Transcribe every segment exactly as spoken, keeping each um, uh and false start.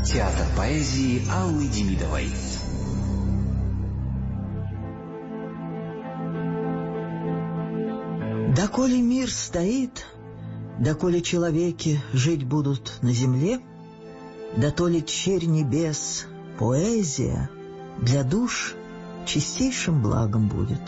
Театр поэзии Аллы Демидовой. Доколе мир стоит, доколе человеки жить будут на земле, дотоле черь небес, поэзия для душ чистейшим благом будет.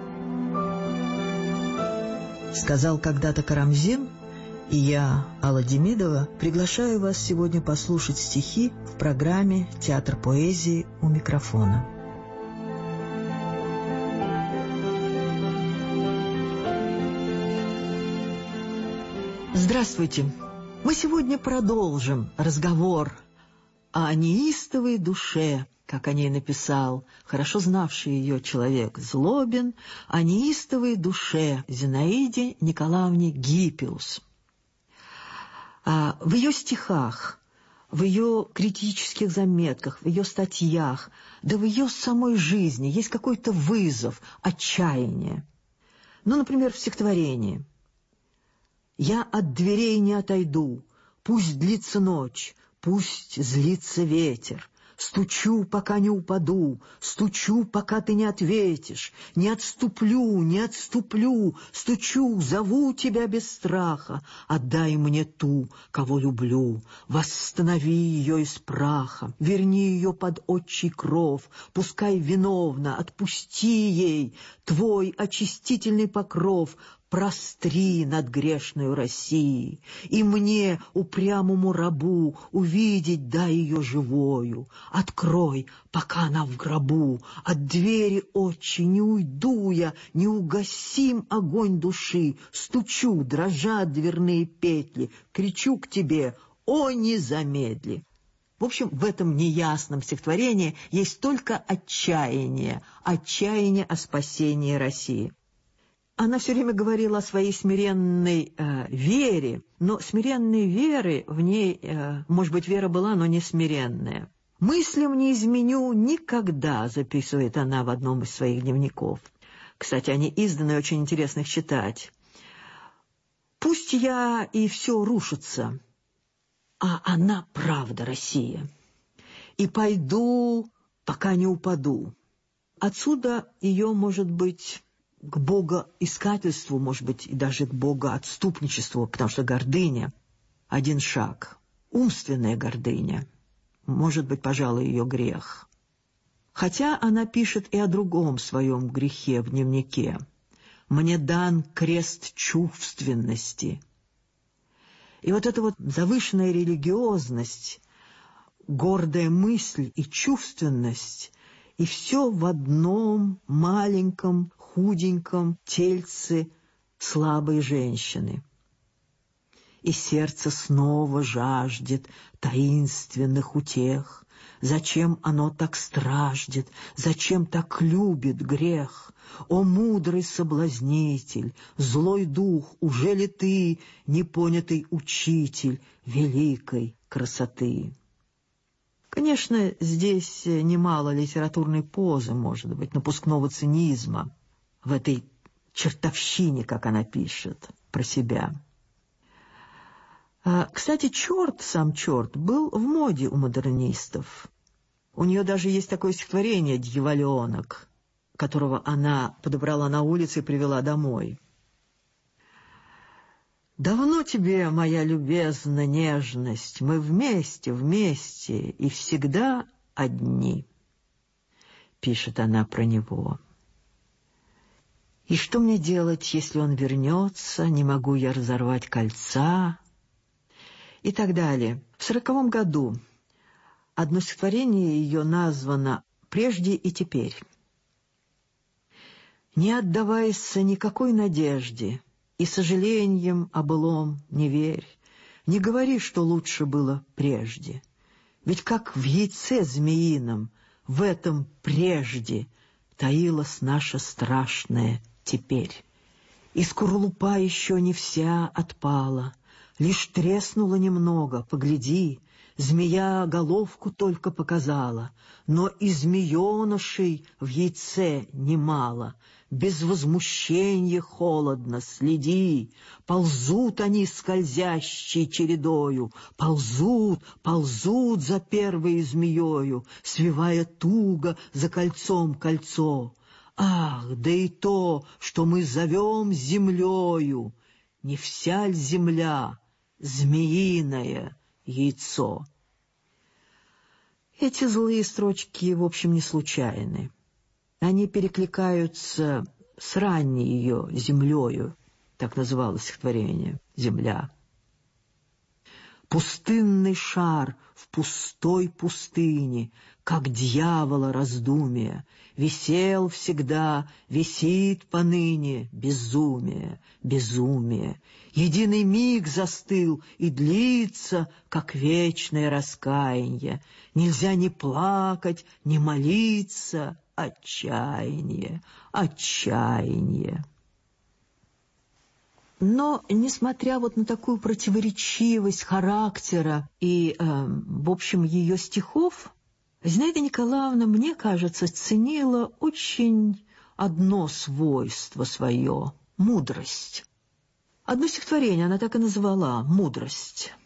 Сказал когда-то Карамзин, и я, Алла Демидова, приглашаю вас сегодня послушать стихи в программе «Театр поэзии» у микрофона. Здравствуйте! Мы сегодня продолжим разговор о неистовой душе, как о ней написал хорошо знавший ее человек Злобин, о неистовой душе Зинаиде Николаевне Гиппиус. А в ее стихах, в ее критических заметках, в ее статьях, да в ее самой жизни есть какой-то вызов, отчаяние. Ну, например, в стихотворении: «Я от дверей не отойду, пусть длится ночь, пусть злится ветер. Стучу, пока не упаду, стучу, пока ты не ответишь. Не отступлю, не отступлю, стучу, зову тебя без страха. Отдай мне ту, кого люблю, восстанови ее из праха, верни ее под отчий кров, пускай виновна, отпусти ей твой очистительный покров». Простри над грешною Россией, и мне, упрямому рабу, увидеть дай ее живою. Открой, пока она в гробу, от двери отчи не уйду я, не угасим огонь души. Стучу, дрожат дверные петли, кричу к тебе: о, не замедли! В общем, в этом неясном стихотворении есть только отчаяние, отчаяние о спасении России. Она все время говорила о своей смиренной э, вере, но смиренной веры в ней, э, может быть, вера была, но не смиренная. «Мыслям не изменю никогда», записывает она в одном из своих дневников. Кстати, они изданы, очень интересно их читать. «Пусть я и все рушится, а она правда Россия. И пойду, пока не упаду». Отсюда ее, может быть, к богоискательству, может быть, и даже к богоотступничеству, потому что гордыня — один шаг. Умственная гордыня, может быть, пожалуй, ее грех. Хотя она пишет и о другом своем грехе в дневнике: «Мне дан крест чувственности». И вот эта вот завышенная религиозность, гордая мысль и чувственность, и все в одном маленьком, худеньком тельце слабой женщины. И сердце снова жаждет таинственных утех. Зачем оно так страждет, зачем так любит грех? О, мудрый соблазнитель, злой дух, уже ли ты непонятый учитель великой красоты? Конечно, здесь немало литературной позы, может быть, напускного цинизма в этой чертовщине, как она пишет про себя. Кстати, черт, сам черт, был в моде у модернистов. У нее даже есть такое стихотворение «Дьяволенок», которого она подобрала на улице и привела домой. «Давно тебе, моя любезна нежность, мы вместе, вместе и всегда одни», — пишет она про него. «И что мне делать, если он вернется? Не могу я разорвать кольца». И так далее. В сороковом году одно стихотворение ее названо «Прежде и теперь». «Не отдавайся никакой надежде, и сожалением о былом не верь, не говори, что лучше было прежде. Ведь как в яйце змеином, в этом прежде таилась наша страшная теперь. И скорлупа еще не вся отпала, лишь треснула немного, погляди, змея головку только показала, но и змеенышей в яйце немало. без возмущения холодно следи. Ползут они скользящей чередою, ползут, ползут за первой змеёю, свивая туго за кольцом кольцо. Ах, да и то, что мы зовем землею, не вся ль земля змеиное яйцо? Эти злые строчки, в общем, не случайны. Они перекликаются с ранней ее землею, так называлось стихотворение «Земля». Пустынный шар в пустой пустыне, как дьявола раздумие, висел всегда, висит поныне безумие, безумие. Единый миг застыл и длится, как вечное раскаяние. Нельзя ни плакать, ни молиться, отчаяние, отчаяние. Но, несмотря вот на такую противоречивость характера и, э, в общем, ее стихов, Зинаида Николаевна, мне кажется, ценила очень одно свойство свое — мудрость. Одно стихотворение она так и назвала — «Мудрость».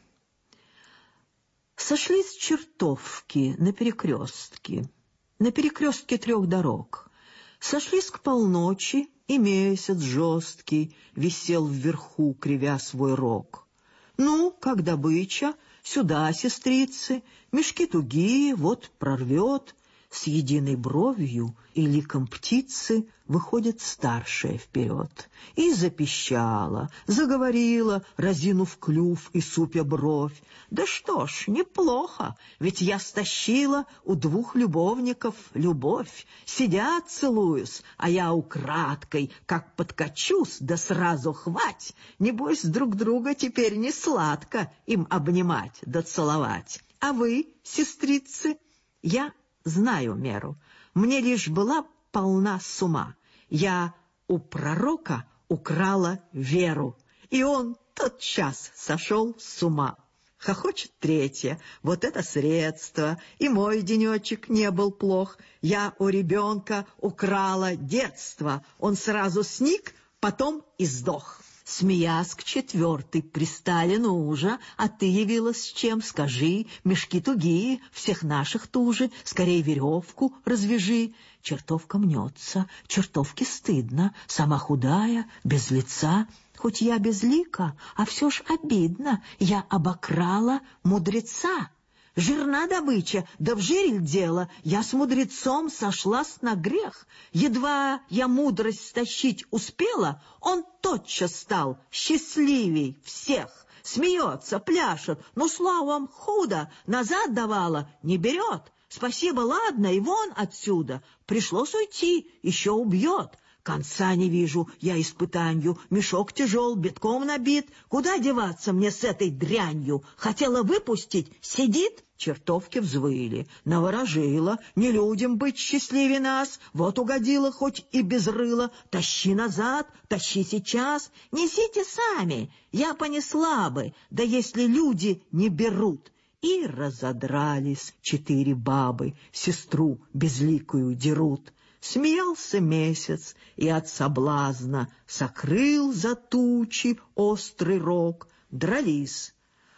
Сошлись чертовки на перекрестке, на перекрестке трех дорог. Сошлись к полночи, и месяц жесткий висел вверху, кривя свой рог. Ну, как добыча, сюда, сестрицы, мешки тугие, вот прорвет. С единой бровью и ликом птицы выходит старшая вперед. И запищала, заговорила, разинув клюв и супя бровь. Да что ж, неплохо, ведь я стащила у двух любовников любовь. Сидят, целуюсь, а я украдкой, как подкачусь, да сразу хвать. Небось, друг друга теперь не сладко им обнимать да целовать. А вы, сестрицы, я знаю меру, мне лишь была полна с ума. Я у пророка украла веру, и он тотчас сошел с ума. Хохочет третья, вот это средство, и мой денечек не был плох. Я у ребенка украла детство, он сразу сник, потом и сдох. Смеясь к четвертой, пристали, ну уже, а ты явилась с чем, скажи, мешки тугие, всех наших туже, скорее веревку развяжи. Чертовка мнется, чертовке стыдно, сама худая, без лица, хоть я без лика, а все ж обидно, я обокрала мудреца. Жирна добыча, да в жире дело, я с мудрецом сошлась на грех. Едва я мудрость стащить успела, он тотчас стал счастливей всех. Смеется, пляшет, но словом худо, назад давала, не берет. Спасибо, ладно, и вон отсюда. Пришлось уйти, еще убьет. Конца не вижу я испытанию, мешок тяжел, битком набит. Куда деваться мне с этой дрянью? Хотела выпустить, сидит. Чертовки взвыли, наворожила, не людям быть счастливее нас. Вот угодила, хоть и без рыла. Тащи назад, тащи сейчас, несите сами, я понесла бы, да если люди не берут. И разодрались четыре бабы, сестру безликую дерут. Смеялся месяц и от соблазна сокрыл за тучи острый рог. Дрались,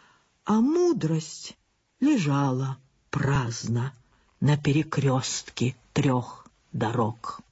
а мудрость лежала праздно на перекрестке трех дорог.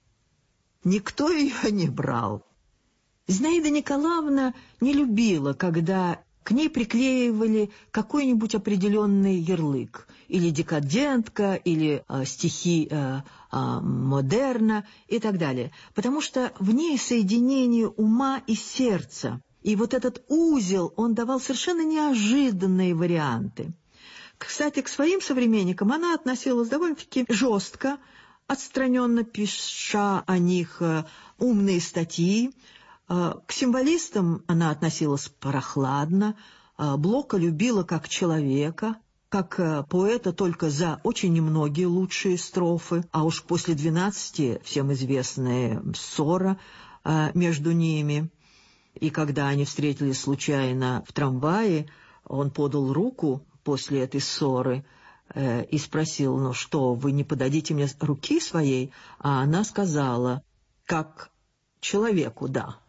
Никто ее не брал. Зинаида Николаевна не любила, когда к ней приклеивали какой-нибудь определенный ярлык, или декадентка, или э, стихи э, э, модерна и так далее, потому что в ней соединение ума и сердца, и вот этот узел, он давал совершенно неожиданные варианты. Кстати, к своим современникам она относилась довольно-таки жестко, отстраненно пиша о них э, умные статьи. К символистам она относилась прохладно, Блока любила как человека, как поэта только за очень немногие лучшие строфы, а уж после двенадцати всем известная ссора между ними. И когда они встретились случайно в трамвае, он подал руку после этой ссоры и спросил: «Ну что, вы не подадите мне руки своей?» А она сказала: «Как человеку, да.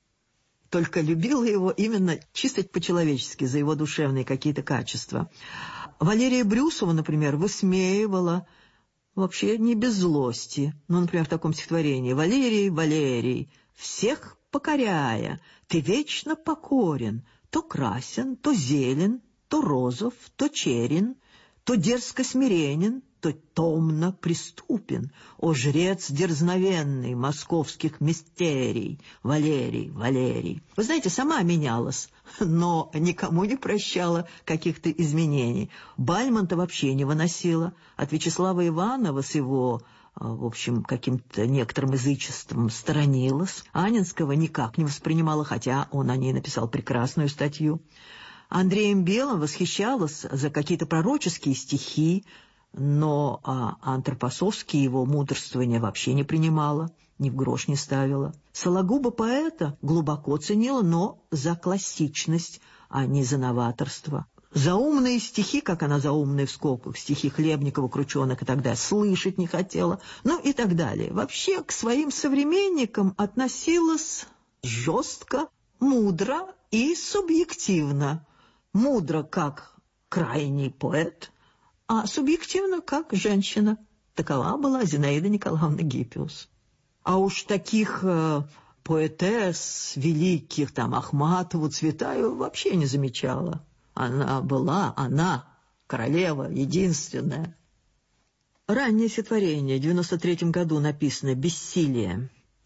Только любила его именно чисто по-человечески, за его душевные какие-то качества. Валерия Брюсова, например, высмеивала вообще не без злости. Ну, например, в таком стихотворении: «Валерий, Валерий, всех покоряя, ты вечно покорен, то красен, то зелен, то розов, то черен, то дерзко смиренен, то томно преступен, о жрец дерзновенный московских мистерий, Валерий, Валерий». Вы знаете, сама менялась, но никому не прощала каких-то изменений. Бальмонта вообще не выносила. От Вячеслава Иванова с его, в общем, каким-то некоторым язычеством сторонилась. Анинского никак не воспринимала, хотя он о ней написал прекрасную статью. Андреем Белым восхищалась за какие-то пророческие стихи, но а, антропосовские его мудрствования вообще не принимала, ни в грош не ставила. Сологуба поэта глубоко ценила, но за классичность, а не за новаторство. За умные стихи, как она за умные в скобках, стихи Хлебникова, Крученых и так далее, слышать не хотела, ну и так далее. Вообще к своим современникам относилась жестко, мудро и субъективно. Мудро как крайний поэт, а субъективно как женщина. Такова была Зинаида Николаевна Гиппиус. А уж таких э, поэтесс великих, там, Ахматову, Цветаеву вообще не замечала. Она была, она, королева, единственная. Раннее стихотворение, в девяносто третьем году написано «Бессилие».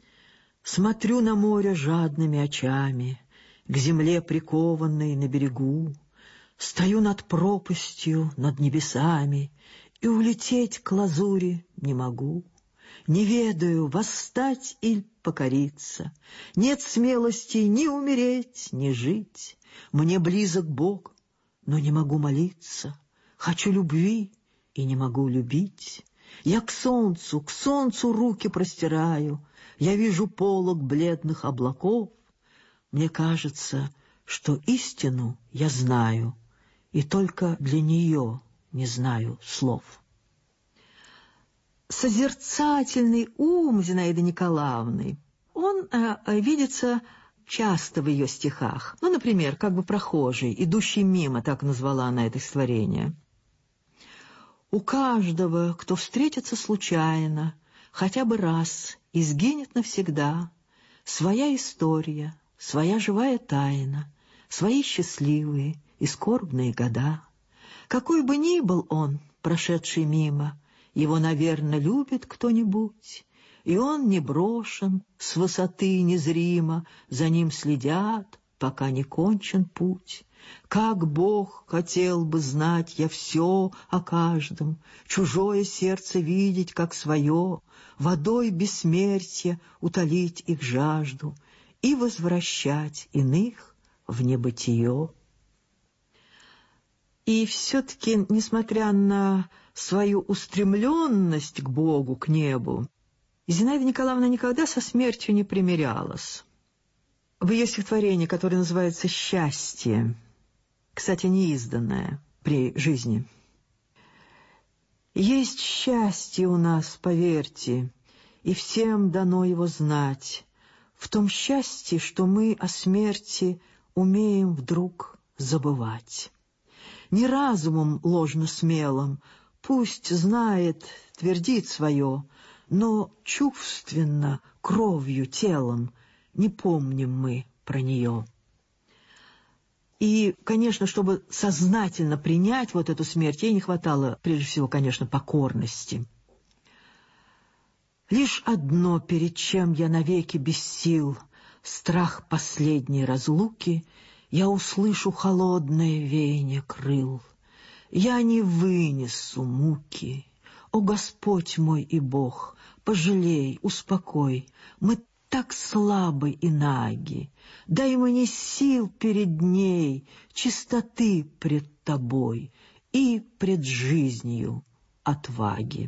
«Смотрю на море жадными очами, к земле прикованной на берегу, стою над пропастью, над небесами, и улететь к лазури не могу. Не ведаю, восстать или покориться, нет смелости ни умереть, ни жить. Мне близок Бог, но не могу молиться, хочу любви и не могу любить. Я к солнцу, к солнцу руки простираю, я вижу полог бледных облаков. Мне кажется, что истину я знаю, и только для нее не знаю слов». Созерцательный ум Зинаиды Николаевны, он э, видится часто в ее стихах. Ну, например, как бы прохожий, идущий мимо, так назвала она это стихотворение. «У каждого, кто встретится случайно, хотя бы раз, и сгинет навсегда, своя история, своя живая тайна, свои счастливые и скорбные года. Какой бы ни был он, прошедший мимо, его, наверное, любит кто-нибудь, и он не брошен, с высоты незримо, за ним следят, пока не кончен путь. Как Бог хотел бы знать я все о каждом, чужое сердце видеть как свое, водой бессмертия утолить их жажду и возвращать иных в небытие». И все-таки, несмотря на свою устремленность к Богу, к небу, Зинаида Николаевна никогда со смертью не примирялась. В ее стихотворении, которое называется «Счастье», кстати, неизданное при жизни: «Есть счастье у нас, поверьте, и всем дано его знать, в том счастье, что мы о смерти умеем вдруг забывать. Не разумом ложно смелым, пусть знает, твердит свое, но чувственно, кровью, телом не помним мы про нее». И, конечно, чтобы сознательно принять вот эту смерть, ей не хватало, прежде всего, конечно, покорности. «Лишь одно, перед чем я навеки без сил, страх последней разлуки, я услышу холодное веяние крыл. Я не вынесу муки. О, Господь мой и Бог, пожалей, успокой, мы так слабы и наги, дай мне сил перед ней, чистоты пред тобой и пред жизнью отваги».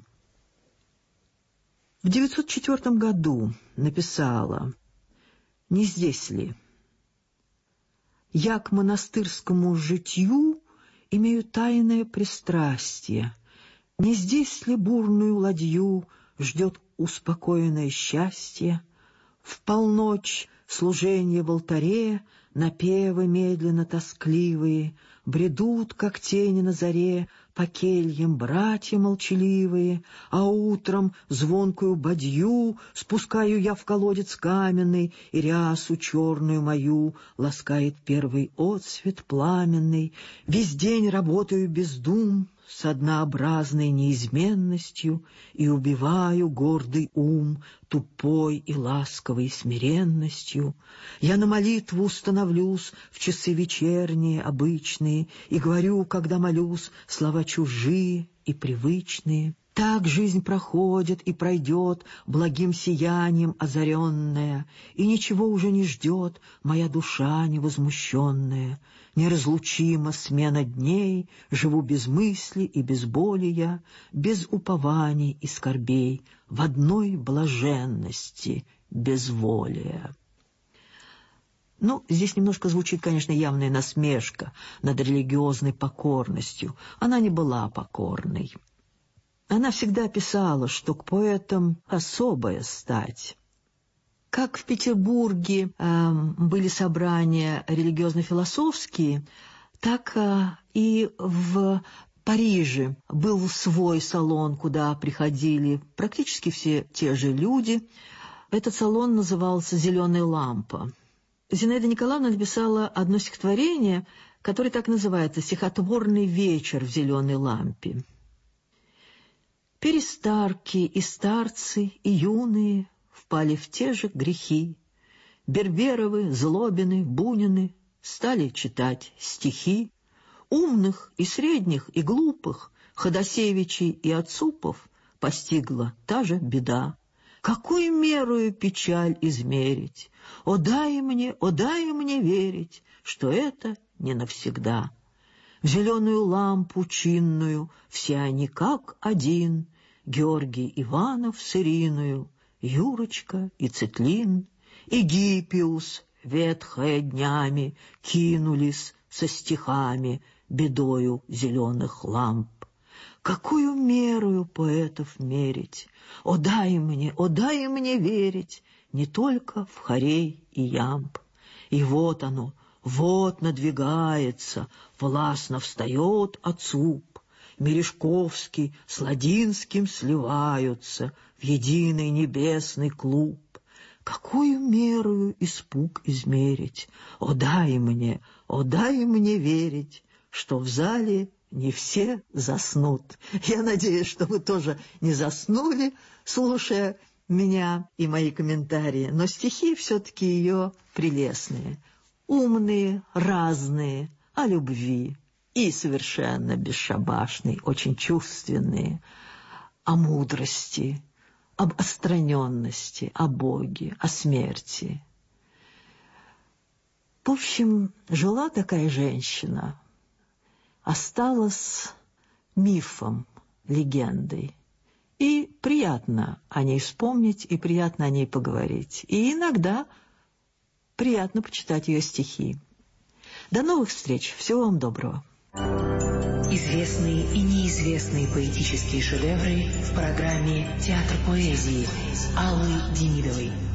В девятьсот четвёртом году написала: «Не здесь ли? Я к монастырскому житью имею тайное пристрастие. Не здесь ли бурную ладью ждет успокоенное счастье? В полночь служенье в алтаре, напевы медленно-тоскливые, бредут, как тени на заре, по кельям братья молчаливые, а утром звонкую бадью спускаю я в колодец каменный, и рясу черную мою ласкает первый отсвет пламенный. Весь день работаю без дум, с однообразной неизменностью, и убиваю гордый ум тупой и ласковой смиренностью. Я на молитву становлюсь в часы вечерние, обычные, и говорю, когда молюсь, слова чужие и привычные. Так жизнь проходит и пройдет, благим сиянием озаренная, и ничего уже не ждет моя душа невозмущенная. Неразлучима смена дней, живу без мысли и без боли я, без упований и скорбей, в одной блаженности безволия. Ну, здесь немножко звучит, конечно, явная насмешка над религиозной покорностью. Она не была покорной. Она всегда писала, что к поэтам особая стать. Как в Петербурге э, были собрания религиозно-философские, так э, и в Париже был свой салон, куда приходили практически все те же люди. Этот салон назывался «Зеленая лампа». Зинаида Николаевна написала одно стихотворение, которое так называется «Стихотворный вечер в зеленой лампе». Перестарки и старцы, и юные впали в те же грехи. Берберовы, Злобины, Бунины стали читать стихи. Умных и средних и глупых, Ходосевичей и Ацупов постигла та же беда. Какую мерою печаль измерить? О, дай мне, о, дай мне верить, что это не навсегда. В зеленую лампу чинную все они как один, Георгий Иванов с Ириную, Юрочка и Цетлин, и Гиппиус, ветхая днями, кинулись со стихами бедою зеленых ламп. Какую мерою поэтов мерить? О, дай мне, о, дай мне верить не только в хорей и ямб. И вот оно, вот надвигается, властно встает Ацуп. Мережковский с Ладинским сливаются в единый небесный клуб. Какую мерою испуг измерить? О, дай мне, о, дай мне верить, что в зале не все заснут. Я надеюсь, что вы тоже не заснули, слушая меня и мои комментарии, но стихи все-таки ее прелестные, умные, разные, о любви и совершенно бесшабашные, очень чувственные, о мудрости, об отстраненности, о Боге, о смерти. В общем, жила такая женщина, осталась мифом, легендой. И приятно о ней вспомнить, и приятно о ней поговорить. И иногда приятно почитать ее стихи. До новых встреч. Всего вам доброго. Известные и неизвестные поэтические шедевры в программе «Театр поэзии» Аллы Демидовой.